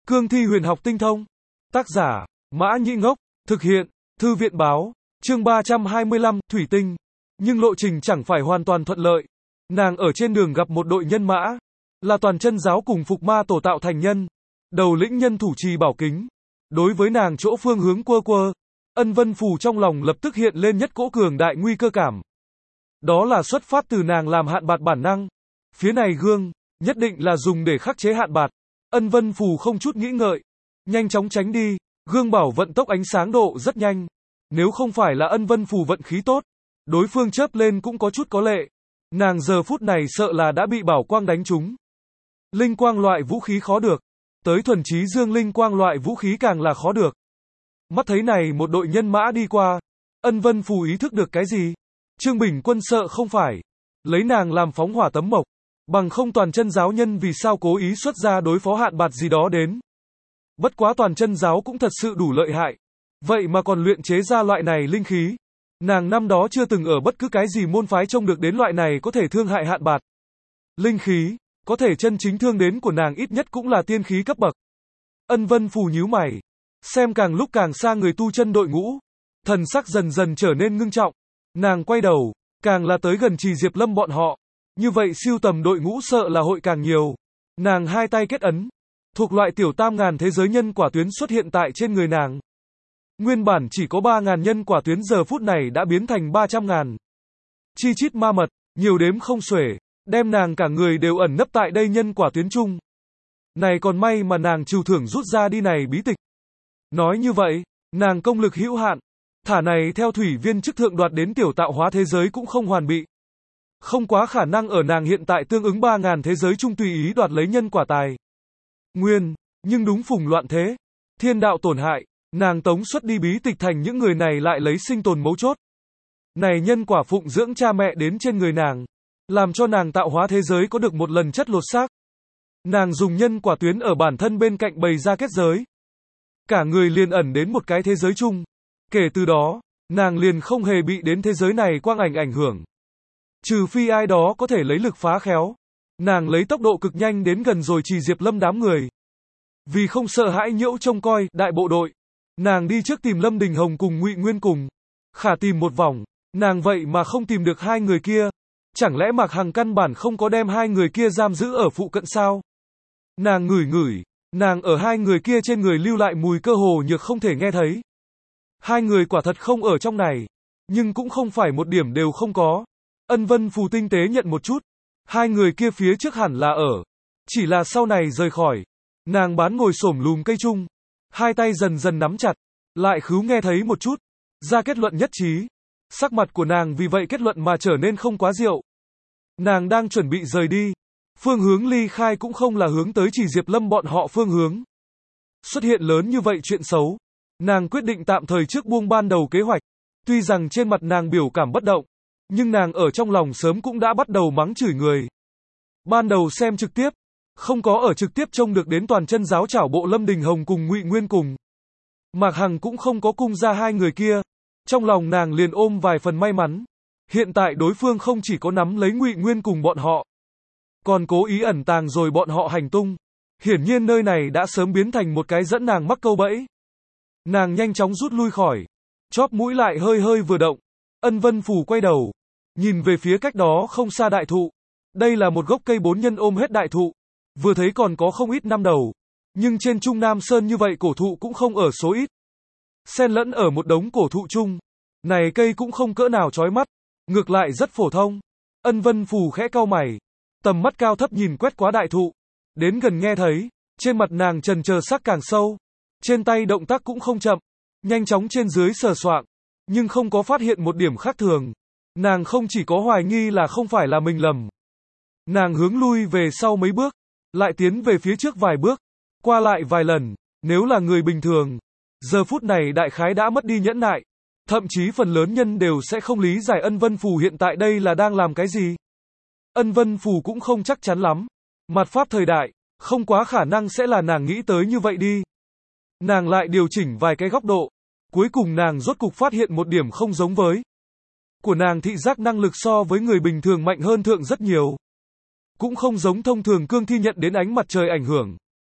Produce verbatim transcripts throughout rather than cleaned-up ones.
Cương thi huyền học tinh thông. Tác giả, Mã Nhĩ Ngốc. Thực hiện, Thư viện báo. Chương ba trăm hai mươi lăm, Thủy tinh. Nhưng lộ trình chẳng phải hoàn toàn thuận lợi. Nàng ở trên đường gặp một đội nhân mã. Là toàn chân giáo cùng phục ma tổ tạo thành nhân. Đầu lĩnh nhân thủ trì bảo kính. Đối với nàng chỗ phương hướng quơ quơ. Ân Vân Phù trong lòng lập tức hiện lên nhất cỗ cường đại nguy cơ cảm. Đó là xuất phát từ nàng làm hạn bạt bản năng. Phía này gương, nhất định là dùng để khắc chế hạn bạt. Ân Vân Phù không chút nghĩ ngợi. Nhanh chóng tránh đi, gương bảo vận tốc ánh sáng độ rất nhanh. Nếu không phải là Ân Vân Phù vận khí tốt, đối phương chớp lên cũng có chút có lệ. Nàng giờ phút này sợ là đã bị bảo quang đánh trúng. Linh quang loại vũ khí khó được. Tới thuần trí dương linh quang loại vũ khí càng là khó được. Mắt thấy này một đội nhân mã đi qua. Ân Vân Phù ý thức được cái gì? Trương Bình Quân sợ không phải lấy nàng làm phóng hỏa tấm mộc. Bằng không toàn chân giáo nhân vì sao cố ý xuất ra đối phó hạn bạt gì đó đến. Bất quá toàn chân giáo cũng thật sự đủ lợi hại. Vậy mà còn luyện chế ra loại này linh khí. Nàng năm đó chưa từng ở bất cứ cái gì môn phái trông được đến loại này có thể thương hại hạn bạt. Linh khí, có thể chân chính thương đến của nàng ít nhất cũng là tiên khí cấp bậc. Ân Vân Phù nhíu mày. Xem càng lúc càng xa người tu chân đội ngũ. Thần sắc dần dần trở nên ngưng trọng. Nàng quay đầu, càng là tới gần Trì Diệp Lâm bọn họ. Như vậy siêu tầm đội ngũ sợ là hội càng nhiều. Nàng hai tay kết ấn. Thuộc loại tiểu tam ngàn thế giới nhân quả tuyến xuất hiện tại trên người nàng. Nguyên bản chỉ có ba ngàn nhân quả tuyến giờ phút này đã biến thành ba trăm ngàn. Chi chít ma mật, nhiều đếm không xuể, đem nàng cả người đều ẩn nấp tại đây nhân quả tuyến chung. Này còn may mà nàng trừu thưởng rút ra đi này bí tịch. Nói như vậy, nàng công lực hữu hạn. Thả này theo thủy viên chức thượng đoạt đến tiểu tạo hóa thế giới cũng không hoàn bị. Không quá khả năng ở nàng hiện tại tương ứng ba ngàn thế giới chung tùy ý đoạt lấy nhân quả tài. Nguyên, nhưng đúng phùng loạn thế. Thiên đạo tổn hại, nàng tống xuất đi bí tịch thành những người này lại lấy sinh tồn mấu chốt. Này nhân quả phụng dưỡng cha mẹ đến trên người nàng. Làm cho nàng tạo hóa thế giới có được một lần chất lột xác. Nàng dùng nhân quả tuyến ở bản thân bên cạnh bày ra kết giới. Cả người liền ẩn đến một cái thế giới chung. Kể từ đó, nàng liền không hề bị đến thế giới này quang ảnh ảnh hưởng. Trừ phi ai đó có thể lấy lực phá khéo. Nàng lấy tốc độ cực nhanh đến gần rồi Trì Diệp Lâm đám người. Vì không sợ hãi nhiễu trông coi đại bộ đội. Nàng đi trước tìm Lâm Đình Hồng cùng Ngụy Nguyên cùng. Khả tìm một vòng, nàng vậy mà không tìm được hai người kia. Chẳng lẽ Mạc Hằng căn bản không có đem hai người kia giam giữ ở phụ cận sao? Nàng ngửi ngửi, nàng ở hai người kia trên người lưu lại mùi cơ hồ nhược không thể nghe thấy. Hai người quả thật không ở trong này, nhưng cũng không phải một điểm đều không có. Ân Vân Phù tinh tế nhận một chút, hai người kia phía trước hẳn là ở, chỉ là sau này rời khỏi. Nàng bán ngồi xổm lùm cây chung, hai tay dần dần nắm chặt, lại khứu nghe thấy một chút, ra kết luận nhất trí. Sắc mặt của nàng vì vậy kết luận mà trở nên không quá diệu. Nàng đang chuẩn bị rời đi, phương hướng ly khai cũng không là hướng tới Trì Diệp Lâm bọn họ phương hướng. Xuất hiện lớn như vậy chuyện xấu, nàng quyết định tạm thời trước buông ban đầu kế hoạch. Tuy rằng trên mặt nàng biểu cảm bất động, nhưng nàng ở trong lòng sớm cũng đã bắt đầu mắng chửi người. Ban đầu xem trực tiếp, không có ở trực tiếp trông được đến toàn chân giáo chảo bộ Lâm Đình Hồng cùng Ngụy Nguyên cùng. Mạc Hằng cũng không có cung ra hai người kia. Trong lòng nàng liền ôm vài phần may mắn. Hiện tại đối phương không chỉ có nắm lấy Ngụy Nguyên cùng bọn họ, còn cố ý ẩn tàng rồi bọn họ hành tung. Hiển nhiên nơi này đã sớm biến thành một cái dẫn nàng mắc câu bẫy. Nàng nhanh chóng rút lui khỏi. Chóp mũi lại hơi hơi vừa động. Ân Vân Phù quay đầu, nhìn về phía cách đó không xa đại thụ. Đây là một gốc cây bốn nhân ôm hết đại thụ. Vừa thấy còn có không ít năm đầu. Nhưng trên Trung Nam Sơn như vậy cổ thụ cũng không ở số ít. Xen lẫn ở một đống cổ thụ chung. Này cây cũng không cỡ nào chói mắt. Ngược lại rất phổ thông. Ân Vân Phù khẽ cau mày. Tầm mắt cao thấp nhìn quét qua đại thụ. Đến gần nghe thấy. Trên mặt nàng trần chờ sắc càng sâu. Trên tay động tác cũng không chậm. Nhanh chóng trên dưới sờ soạng. Nhưng không có phát hiện một điểm khác thường. Nàng không chỉ có hoài nghi là không phải là mình lầm. Nàng hướng lui về sau mấy bước. Lại tiến về phía trước vài bước. Qua lại vài lần. Nếu là người bình thường, giờ phút này đại khái đã mất đi nhẫn nại. Thậm chí phần lớn nhân đều sẽ không lý giải Ân Vân Phù hiện tại đây là đang làm cái gì. Ân Vân Phù cũng không chắc chắn lắm. Mặt pháp thời đại, không quá khả năng sẽ là nàng nghĩ tới như vậy đi. Nàng lại điều chỉnh vài cái góc độ. Cuối cùng nàng rốt cục phát hiện một điểm không giống với. Của nàng thị giác năng lực so với người bình thường mạnh hơn thượng rất nhiều. Cũng không giống thông thường cương thi nhận đến ánh mặt trời ảnh hưởng.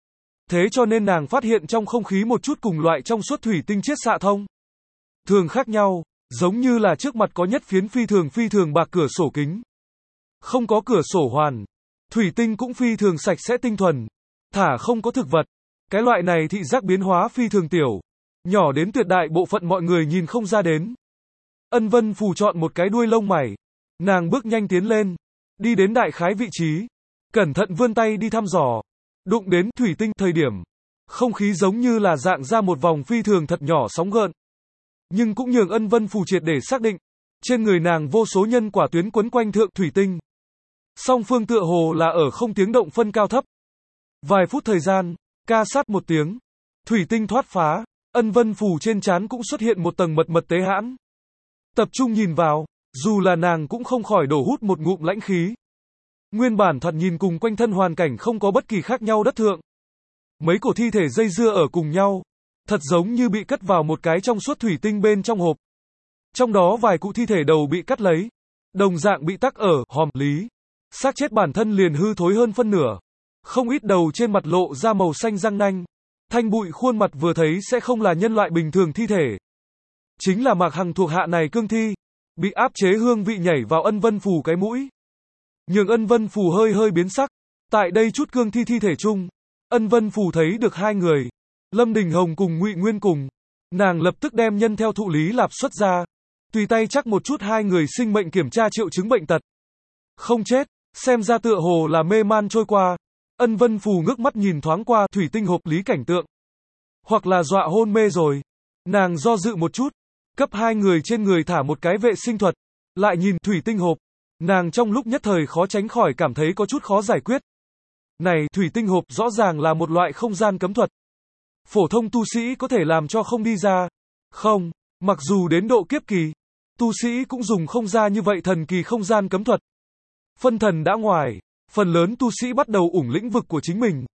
Thế cho nên nàng phát hiện trong không khí một chút cùng loại trong suốt thủy tinh chiết xạ thông. Thường khác nhau, giống như là trước mặt có nhất phiến phi thường phi thường bạc cửa sổ kính. Không có cửa sổ hoàn. Thủy tinh cũng phi thường sạch sẽ tinh thuần. Thả không có thực vật. Cái loại này thị giác biến hóa phi thường tiểu. Nhỏ đến tuyệt đại bộ phận mọi người nhìn không ra đến. Ân Vân Phù chọn một cái đuôi lông mày. Nàng bước nhanh tiến lên. Đi đến đại khái vị trí. Cẩn thận vươn tay đi thăm dò. Đụng đến thủy tinh thời điểm. Không khí giống như là dạng ra một vòng phi thường thật nhỏ sóng gợn. Nhưng cũng nhường Ân Vân Phù triệt để xác định. Trên người nàng vô số nhân quả tuyến quấn quanh thượng thủy tinh. Song phương tựa hồ là ở không tiếng động phân cao thấp. Vài phút thời gian, ca sát một tiếng. Thủy tinh thoát phá. Ân Vân Phù trên trán cũng xuất hiện một tầng mật mật tế hãn. Tập trung nhìn vào, dù là nàng cũng không khỏi đổ hút một ngụm lãnh khí. Nguyên bản thoạt nhìn cùng quanh thân hoàn cảnh không có bất kỳ khác nhau đất thượng. Mấy cổ thi thể dây dưa ở cùng nhau. Thật giống như bị cất vào một cái trong suốt thủy tinh bên trong hộp. Trong đó vài cụ thi thể đầu bị cắt lấy. Đồng dạng bị tắc ở hòm lý. Xác chết bản thân liền hư thối hơn phân nửa. Không ít đầu trên mặt lộ ra màu xanh răng nanh. Thanh bụi khuôn mặt vừa thấy sẽ không là nhân loại bình thường thi thể. Chính là Mạc Hằng thuộc hạ này cương thi. Bị áp chế hương vị nhảy vào Ân Vân Phù cái mũi. Nhường Ân Vân Phù hơi hơi biến sắc. Tại đây chút cương thi thi thể chung. Ân Vân Phù thấy được hai người. Lâm Đình Hồng cùng Ngụy Nguyên cùng. Nàng lập tức đem nhân theo thụ lý lạp xuất ra. Tùy tay chắc một chút hai người sinh mệnh kiểm tra triệu chứng bệnh tật. Không chết, xem ra tựa hồ là mê man trôi qua. Ân Vân Phù ngước mắt nhìn thoáng qua thủy tinh hộp lý cảnh tượng. Hoặc là dọa hôn mê rồi. Nàng do dự một chút. Cấp hai người trên người thả một cái vệ sinh thuật. Lại nhìn thủy tinh hộp. Nàng trong lúc nhất thời khó tránh khỏi cảm thấy có chút khó giải quyết. Này, thủy tinh hộp rõ ràng là một loại không gian cấm thuật. Phổ thông tu sĩ có thể làm cho không đi ra. Không, mặc dù đến độ kiếp kỳ, tu sĩ cũng dùng không ra như vậy thần kỳ không gian cấm thuật. Phân thần đã ngoài, phần lớn tu sĩ bắt đầu ủng lĩnh vực của chính mình.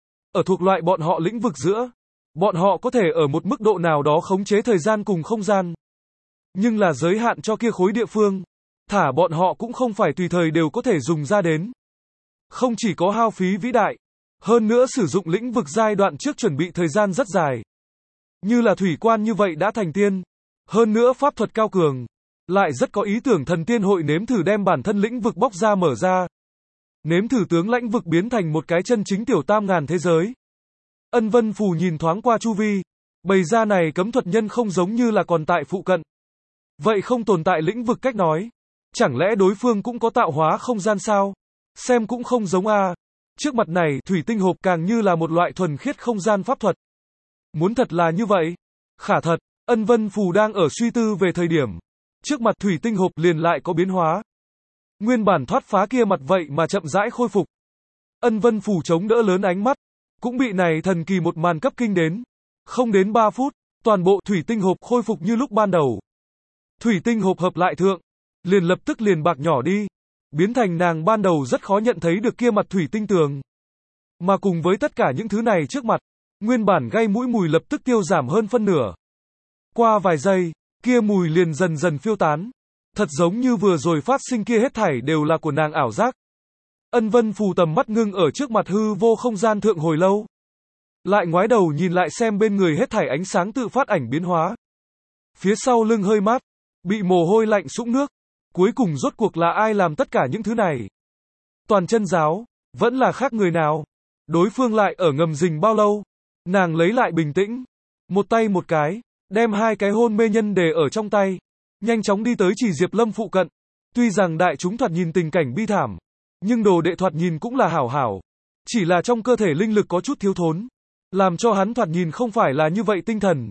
Ở thuộc loại bọn họ lĩnh vực giữa, bọn họ có thể ở một mức độ nào đó khống chế thời gian cùng không gian. Nhưng là giới hạn cho kia khối địa phương, thả bọn họ cũng không phải tùy thời đều có thể dùng ra đến. Không chỉ có hao phí vĩ đại, hơn nữa sử dụng lĩnh vực giai đoạn trước chuẩn bị thời gian rất dài. Như là thủy quan như vậy đã thành tiên. Hơn nữa pháp thuật cao cường. Lại rất có ý tưởng thần tiên hội nếm thử đem bản thân lĩnh vực bóc ra mở ra. Nếm thử tướng lãnh vực biến thành một cái chân chính tiểu tam ngàn thế giới. Ân Vân Phù nhìn thoáng qua chu vi. Bày ra này cấm thuật nhân không giống như là còn tại phụ cận. Vậy không tồn tại lĩnh vực cách nói. Chẳng lẽ đối phương cũng có tạo hóa không gian sao? Xem cũng không giống a. Trước mặt này, thủy tinh hộp càng như là một loại thuần khiết không gian pháp thuật. Muốn thật là như vậy? Khả thật, Ân Vân Phù đang ở suy tư về thời điểm. Trước mặt thủy tinh hộp liền lại có biến hóa. Nguyên bản thoát phá kia mặt vậy mà chậm rãi khôi phục. Ân Vân Phù chống đỡ lớn ánh mắt. Cũng bị này thần kỳ một màn cấp kinh đến. Không đến ba phút, toàn bộ thủy tinh hộp khôi phục như lúc ban đầu. Thủy tinh hộp hợp lại thượng. Liền lập tức liền bạc nhỏ đi. Biến thành nàng ban đầu rất khó nhận thấy được kia mặt thủy tinh tường. Mà cùng với tất cả những thứ này trước mặt, nguyên bản gây mũi mùi lập tức tiêu giảm hơn phân nửa. Qua vài giây, kia mùi liền dần dần phiêu tán. Thật giống như vừa rồi phát sinh kia hết thảy đều là của nàng ảo giác. Ân Vân Phù tầm mắt ngưng ở trước mặt hư vô không gian thượng hồi lâu. Lại ngoái đầu nhìn lại xem bên người hết thảy ánh sáng tự phát ảnh biến hóa. Phía sau lưng hơi mát, bị mồ hôi lạnh sũng nước. Cuối cùng rốt cuộc là ai làm tất cả những thứ này? Toàn chân giáo, vẫn là khác người nào? Đối phương lại ở ngầm rình bao lâu? Nàng lấy lại bình tĩnh. Một tay một cái, đem hai cái hôn mê nhân đề ở trong tay. Nhanh chóng đi tới Chỉ Diệp Lâm phụ cận. Tuy rằng đại chúng thoạt nhìn tình cảnh bi thảm. Nhưng đồ đệ thoạt nhìn cũng là hảo hảo. Chỉ là trong cơ thể linh lực có chút thiếu thốn. Làm cho hắn thoạt nhìn không phải là như vậy tinh thần.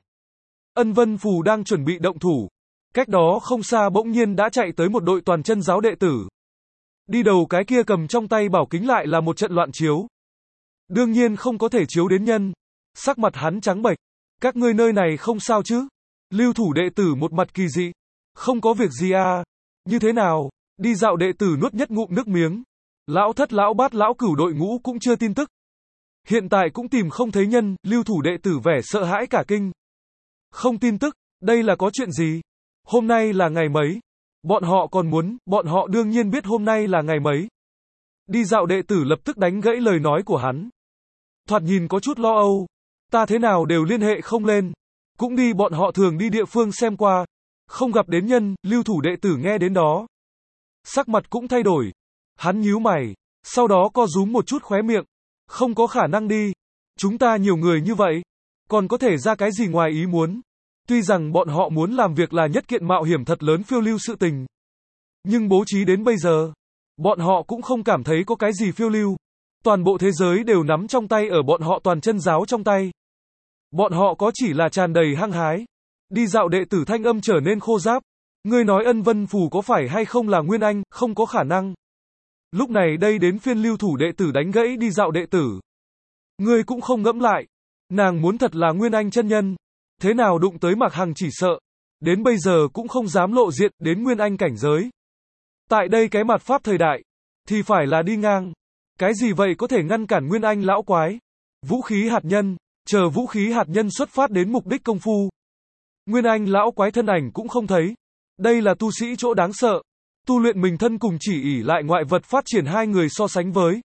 Ân Vân Phù đang chuẩn bị động thủ. Cách đó không xa bỗng nhiên đã chạy tới một đội toàn chân giáo đệ tử. Đi đầu cái kia cầm trong tay bảo kính lại là một trận loạn chiếu. Đương nhiên không có thể chiếu đến nhân. Sắc mặt hắn trắng bệch. Các ngươi nơi này không sao chứ? Lưu thủ đệ tử một mặt kỳ dị. Không có việc gì à? Như thế nào? Đi dạo đệ tử nuốt nhất ngụm nước miếng. Lão thất lão bát lão cửu đội ngũ cũng chưa tin tức. Hiện tại cũng tìm không thấy nhân, lưu thủ đệ tử vẻ sợ hãi cả kinh. Không tin tức, đây là có chuyện gì? Hôm nay là ngày mấy? Bọn họ còn muốn, bọn họ đương nhiên biết hôm nay là ngày mấy. Đi dạo đệ tử lập tức đánh gãy lời nói của hắn. thoạt nhìn có chút lo âu. Ta thế nào đều liên hệ không lên. Cũng đi bọn họ thường đi địa phương xem qua. Không gặp đến nhân, lưu thủ đệ tử nghe đến đó. Sắc mặt cũng thay đổi. Hắn nhíu mày. Sau đó co rúm một chút khóe miệng. Không có khả năng đi. Chúng ta nhiều người như vậy. Còn có thể ra cái gì ngoài ý muốn. Tuy rằng bọn họ muốn làm việc là nhất kiện mạo hiểm thật lớn phiêu lưu sự tình. Nhưng bố trí đến bây giờ. Bọn họ cũng không cảm thấy có cái gì phiêu lưu. Toàn bộ thế giới đều nắm trong tay ở bọn họ toàn chân giáo trong tay. Bọn họ có chỉ là tràn đầy hăng hái. Đi dạo đệ tử thanh âm trở nên khô ráp. Ngươi nói ân vân phù có phải hay không là Nguyên Anh, không có khả năng. Lúc này đây đến phiên lưu thủ đệ tử đánh gãy đi dạo đệ tử. Ngươi cũng không ngẫm lại. Nàng muốn thật là Nguyên Anh chân nhân. Thế nào đụng tới Mạc Hằng chỉ sợ. Đến bây giờ cũng không dám lộ diện đến Nguyên Anh cảnh giới. Tại đây cái mặt pháp thời đại. Thì phải là đi ngang. Cái gì vậy có thể ngăn cản Nguyên Anh lão quái. Vũ khí hạt nhân. Chờ vũ khí hạt nhân xuất phát đến mục đích công phu. Nguyên Anh lão quái thân ảnh cũng không thấy. Đây là tu sĩ chỗ đáng sợ. Tu luyện mình thân cùng chỉ ỷ lại ngoại vật phát triển hai người so sánh với.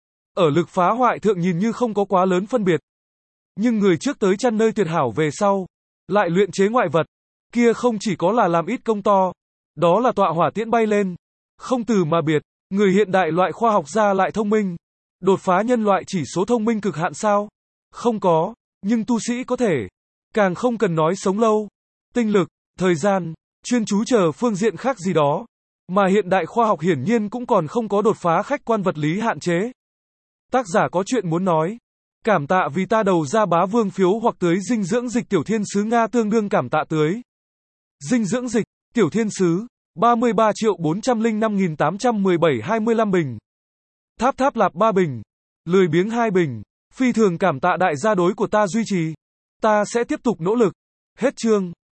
Ở lực phá hoại thượng nhìn như không có quá lớn phân biệt. Nhưng người trước tới chăn nơi tuyệt hảo về sau. Lại luyện chế ngoại vật. Kia không chỉ có là làm ít công to. Đó là tọa hỏa tiễn bay lên. Không từ mà biệt. Người hiện đại loại khoa học gia lại thông minh. Đột phá nhân loại chỉ số thông minh cực hạn sao? Không có. Nhưng tu sĩ có thể. Càng không cần nói sống lâu. Tinh lực, thời gian, chuyên chú chờ phương diện khác gì đó. Mà hiện đại khoa học hiển nhiên cũng còn không có đột phá khách quan vật lý hạn chế. Tác giả có chuyện muốn nói. Cảm tạ vì ta đầu ra bá vương phiếu hoặc tưới dinh dưỡng dịch tiểu thiên sứ Nga tương đương cảm tạ tưới. Dinh dưỡng dịch, tiểu thiên sứ, ba mươi ba triệu bốn trăm lẻ năm nghìn tám trăm mười bảy hai mươi lăm bình. Tháp tháp lạp ba bình. Lười biếng hai bình. Phi thường cảm tạ đại gia đối của ta duy trì. Ta sẽ tiếp tục nỗ lực. Hết chương.